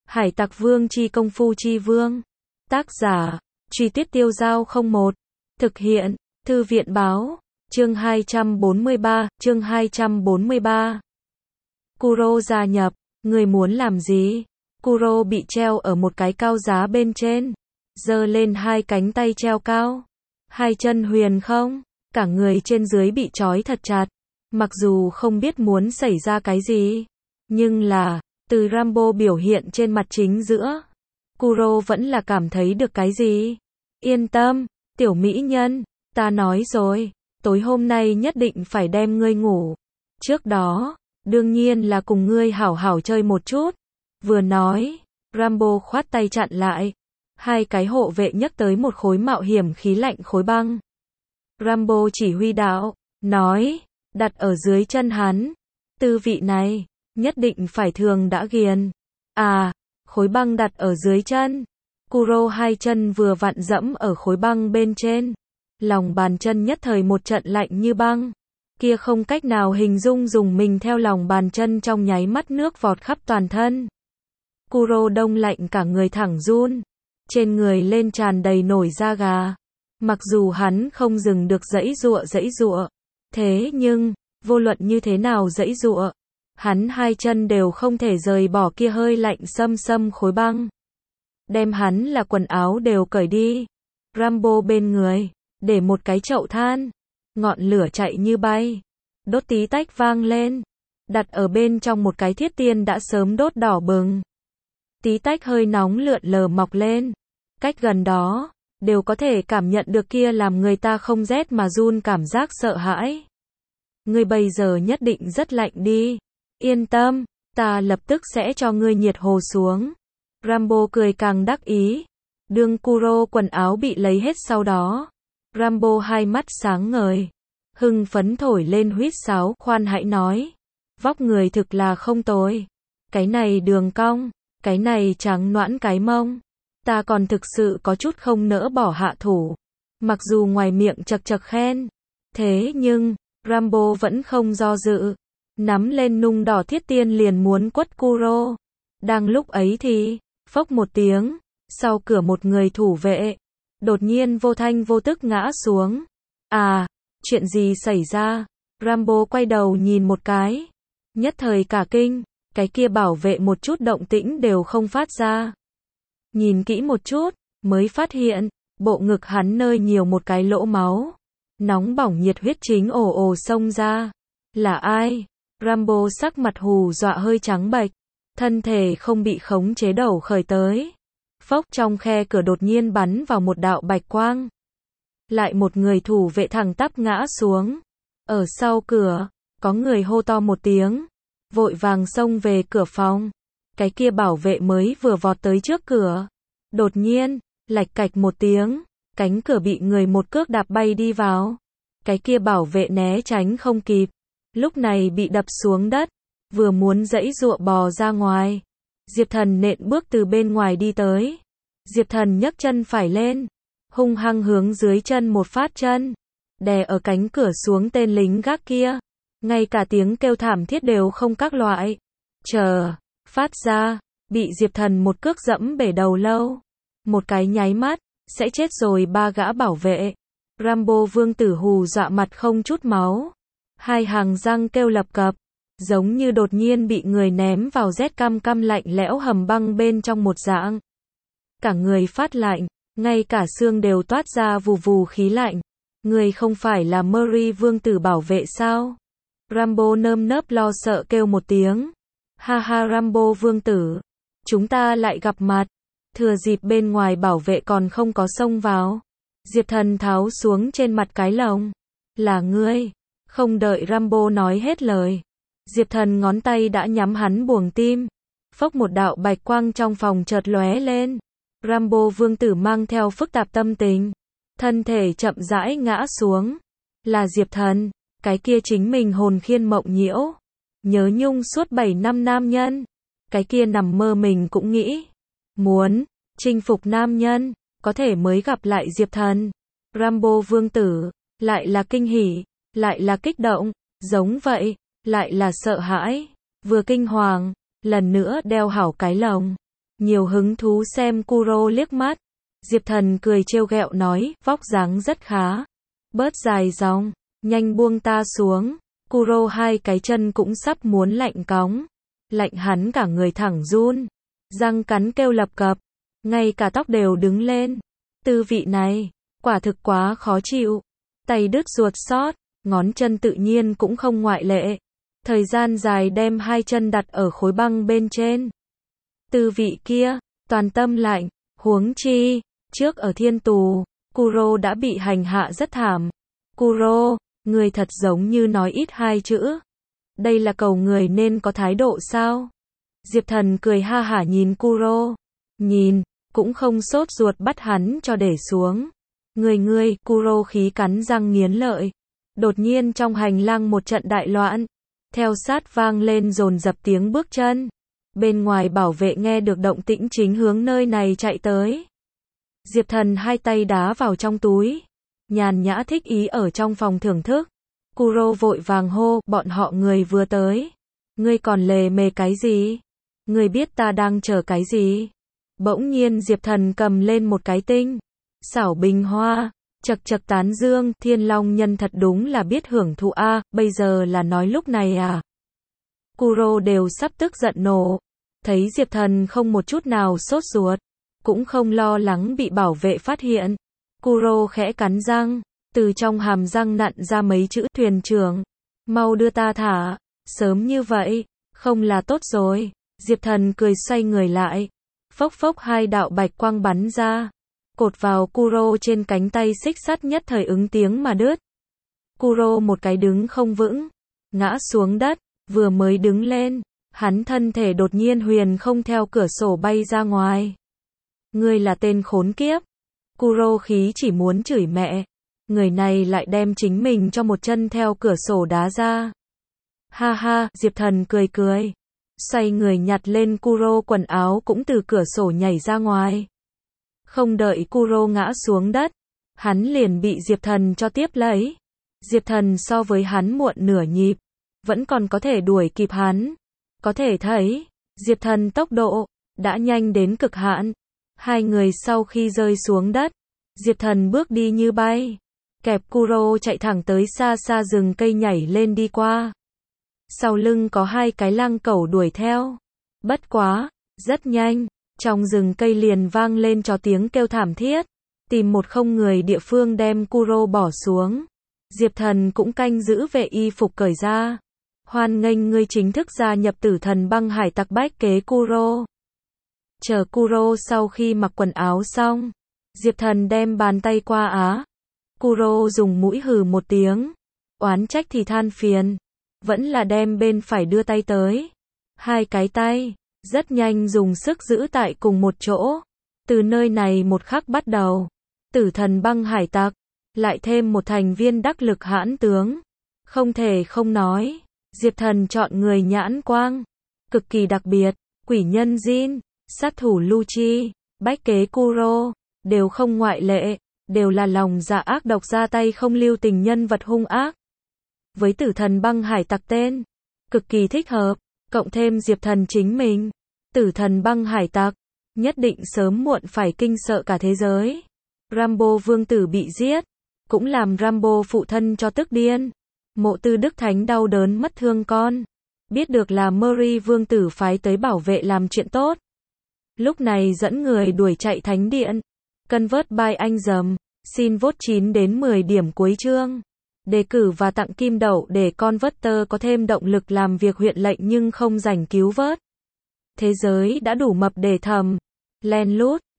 Hải Tặc Vương chi công phu chi vương. Tác giả, Truy Tuyết Tiêu Giao 01. Thực hiện, Thư viện báo, chương 243. Kuro gia nhập, người muốn làm gì? Kuro bị treo ở một cái cao giá bên trên, giơ lên hai cánh tay treo cao, hai chân huyền không, cả người trên dưới bị trói thật chặt. Mặc dù không biết muốn xảy ra cái gì, nhưng là, từ Rambo biểu hiện trên mặt chính giữa, Kuro vẫn là cảm thấy được cái gì. Yên tâm, tiểu mỹ nhân, ta nói rồi, tối hôm nay nhất định phải đem ngươi ngủ. Trước đó, đương nhiên là cùng ngươi hảo hảo chơi một chút. Vừa nói, Rambo khoát tay chặn lại. Hai cái hộ vệ nhấc tới một khối mạo hiểm khí lạnh khối băng. Rambo chỉ huy đạo, nói, đặt ở dưới chân hắn. Tư vị này, nhất định phải thường đã ghiền. À, khối băng đặt ở dưới chân. Kuro hai chân vừa vặn dẫm ở khối băng bên trên. Lòng bàn chân nhất thời một trận lạnh như băng. Kia không cách nào hình dung dùng mình theo lòng bàn chân trong nháy mắt nước vọt khắp toàn thân. Kuro đông lạnh cả người thẳng run. Trên người lên tràn đầy nổi da gà. Mặc dù hắn không dừng được giãy giụa. Thế nhưng, vô luận như thế nào giãy giụa, hắn hai chân đều không thể rời bỏ kia hơi lạnh xâm khối băng. Đem hắn là quần áo đều cởi đi. Rambo bên người, để một cái chậu than. Ngọn lửa chạy như bay. Đốt tí tách vang lên. Đặt ở bên trong một cái thiết tiên đã sớm đốt đỏ bừng. Tí tách hơi nóng lượn lờ mọc lên. Cách gần đó, đều có thể cảm nhận được kia làm người ta không rét mà run cảm giác sợ hãi. Ngươi bây giờ nhất định rất lạnh đi. Yên tâm, ta lập tức sẽ cho ngươi nhiệt hồ xuống. Rambo cười càng đắc ý. Đương Kuro quần áo bị lấy hết sau đó. Rambo hai mắt sáng ngời. Hưng phấn thổi lên huýt sáo, khoan hãy nói. Vóc người thực là không tồi. Cái này đường cong, cái này trắng nõn cái mông. Ta còn thực sự có chút không nỡ bỏ hạ thủ. Mặc dù ngoài miệng chật chật khen. Thế nhưng, Rambo vẫn không do dự. Nắm lên nung đỏ thiết tiên liền muốn quất Kuro. Đang lúc ấy thì, phốc một tiếng, sau cửa một người thủ vệ. Đột nhiên vô thanh vô tức ngã xuống. À, chuyện gì xảy ra? Rambo quay đầu nhìn một cái. Nhất thời cả kinh, cái kia bảo vệ một chút động tĩnh đều không phát ra. Nhìn kỹ một chút, mới phát hiện, bộ ngực hắn nơi nhiều một cái lỗ máu. Nóng bỏng nhiệt huyết chính ồ ồ xông ra. Là ai? Rambo sắc mặt hù dọa hơi trắng bệch. Thân thể không bị khống chế đầu khởi tới. Phốc trong khe cửa đột nhiên bắn vào một đạo bạch quang. Lại một người thủ vệ thẳng tắp ngã xuống. Ở sau cửa, có người hô to một tiếng. Vội vàng xông về cửa phòng. Cái kia bảo vệ mới vừa vọt tới trước cửa. Đột nhiên, lạch cạch một tiếng. Cánh cửa bị người một cước đạp bay đi vào. Cái kia bảo vệ né tránh không kịp. Lúc này bị đập xuống đất. Vừa muốn giãy giụa bò ra ngoài. Diệp Thần nện bước từ bên ngoài đi tới. Diệp Thần nhấc chân phải lên. Hung hăng hướng dưới chân một phát chân. Đè ở cánh cửa xuống tên lính gác kia. Ngay cả tiếng kêu thảm thiết đều không các loại. Chờ, phát ra, bị Diệp Thần một cước dẫm bể đầu lâu. Một cái nháy mắt, sẽ chết rồi ba gã bảo vệ. Rambo vương tử hù dọa mặt không chút máu. Hai hàng răng kêu lập cập. Giống như đột nhiên bị người ném vào rét căm căm lạnh lẽo hầm băng bên trong một dạng. Cả người phát lạnh, ngay cả xương đều toát ra vù vù khí lạnh. Người không phải là Murray vương tử bảo vệ sao? Rambo nơm nớp lo sợ kêu một tiếng. Ha ha Rambo vương tử. Chúng ta lại gặp mặt. Thừa dịp bên ngoài bảo vệ còn không có xông vào. Diệp Thần tháo xuống trên mặt cái lồng. Là ngươi. Không đợi Rambo nói hết lời. Diệp Thần ngón tay đã nhắm hắn buồng tim. Phốc một đạo bạch quang trong phòng chợt lóe lên. Rambo vương tử mang theo phức tạp tâm tình. Thân thể chậm rãi ngã xuống. Là Diệp Thần. Cái kia chính mình hồn khiên mộng nhiễu. Nhớ nhung suốt 7 năm nam nhân. Cái kia nằm mơ mình cũng nghĩ. Muốn, chinh phục nam nhân. Có thể mới gặp lại Diệp Thần. Rambo vương tử. Lại là kinh hỉ. Lại là kích động. Giống vậy. Lại là sợ hãi. Vừa kinh hoàng. Lần nữa đeo hảo cái lồng. nhiều hứng thú xem Kuro liếc mắt. Diệp Thần cười trêu ghẹo nói, vóc dáng rất khá. Bớt dài dòng, nhanh buông ta xuống. Kuro hai cái chân cũng sắp muốn lạnh cóng. Lạnh hắn cả người thẳng run. Răng cắn kêu lập cập. Ngay cả tóc đều đứng lên. Tư vị này, quả thực quá khó chịu. Tay đứt ruột xót, ngón chân tự nhiên cũng không ngoại lệ. Thời gian dài đem hai chân đặt ở khối băng bên trên. Tư vị kia, toàn tâm lạnh, huống chi, trước ở thiên tù, Kuro đã bị hành hạ rất thảm. Kuro, người thật giống như nói ít hai chữ. Đây là cầu người nên có thái độ sao? Diệp Thần cười ha hả nhìn Kuro. Nhìn, cũng không sốt ruột bắt hắn cho để xuống. Ngươi, Kuro khí cắn răng nghiến lợi. Đột nhiên trong hành lang một trận đại loạn. Theo sát vang lên dồn dập tiếng bước chân. Bên ngoài bảo vệ nghe được động tĩnh chính hướng nơi này chạy tới. Diệp Thần hai tay đá vào trong túi. Nhàn nhã thích ý ở trong phòng thưởng thức. Kuro vội vàng hô, bọn họ người vừa tới. Ngươi còn lề mề cái gì? Ngươi biết ta đang chờ cái gì? Bỗng nhiên Diệp Thần cầm lên một cái tinh xảo bình hoa, chật chật tán dương, Thiên Long nhân thật đúng là biết hưởng thụ a, bây giờ là nói lúc này à? Kuro đều sắp tức giận nổ. Thấy Diệp Thần không một chút nào sốt ruột, cũng không lo lắng bị bảo vệ phát hiện. Kuro khẽ cắn răng, từ trong hàm răng nặn ra mấy chữ, thuyền trưởng, mau đưa ta thả, sớm như vậy, không là tốt rồi. Diệp Thần cười xoay người lại, phốc phốc hai đạo bạch quang bắn ra, cột vào Kuro trên cánh tay xích sắt nhất thời ứng tiếng mà đứt. Kuro một cái đứng không vững, ngã xuống đất, vừa mới đứng lên, hắn thân thể đột nhiên huyền không theo cửa sổ bay ra ngoài. Ngươi là tên khốn kiếp. Kuro khí chỉ muốn chửi mẹ. Người này lại đem chính mình cho một chân theo cửa sổ đá ra. Ha ha, Diệp Thần cười cười. Xoay người nhặt lên Kuro quần áo cũng từ cửa sổ nhảy ra ngoài. Không đợi Kuro ngã xuống đất, hắn liền bị Diệp Thần cho tiếp lấy. Diệp Thần so với hắn muộn nửa nhịp, vẫn còn có thể đuổi kịp hắn. Có thể thấy, Diệp Thần tốc độ đã nhanh đến cực hạn. Hai người sau khi rơi xuống đất, Diệp Thần bước đi như bay, kẹp Kuro chạy thẳng tới xa xa rừng cây nhảy lên đi qua. Sau lưng có hai cái lang cẩu đuổi theo. Bất quá, rất nhanh, trong rừng cây liền vang lên cho tiếng kêu thảm thiết. Tìm một không người địa phương đem Kuro bỏ xuống. Diệp Thần cũng canh giữ vệ y phục cởi ra. Hoan nghênh ngươi chính thức gia nhập Tử Thần Băng Hải Tặc bách kế Kuro. Chờ Kuro sau khi mặc quần áo xong, Diệp Thần đem bàn tay qua á. Kuro dùng mũi hừ một tiếng, oán trách thì than phiền, vẫn là đem bên phải đưa tay tới. Hai cái tay, rất nhanh dùng sức giữ tại cùng một chỗ. Từ nơi này một khắc bắt đầu, Tử Thần Băng Hải Tặc, lại thêm một thành viên đắc lực hãn tướng. Không thể không nói, Diệp Thần chọn người nhãn quang, cực kỳ đặc biệt, quỷ nhân Jin, sát thủ Lucci, bách kế Kuro, đều không ngoại lệ, đều là lòng dạ ác độc ra tay không lưu tình nhân vật hung ác. Với Tử Thần Băng Hải Tặc tên, cực kỳ thích hợp, cộng thêm Diệp Thần chính mình, Tử Thần Băng Hải Tặc, nhất định sớm muộn phải kinh sợ cả thế giới. Rambo vương tử bị giết, cũng làm Rambo phụ thân cho tức điên. Mộ Tư Đức Thánh đau đớn mất thương con, biết được là Murray vương tử phái tới bảo vệ làm chuyện tốt. Lúc này dẫn người đuổi chạy thánh điện. Convert by anh dầm, xin vote 9 đến 10 điểm cuối chương. Đề cử và tặng kim đậu để Converter có thêm động lực làm việc huyện lệnh nhưng không rảnh cứu vớt. Thế giới đã đủ mập để thầm. Len lút.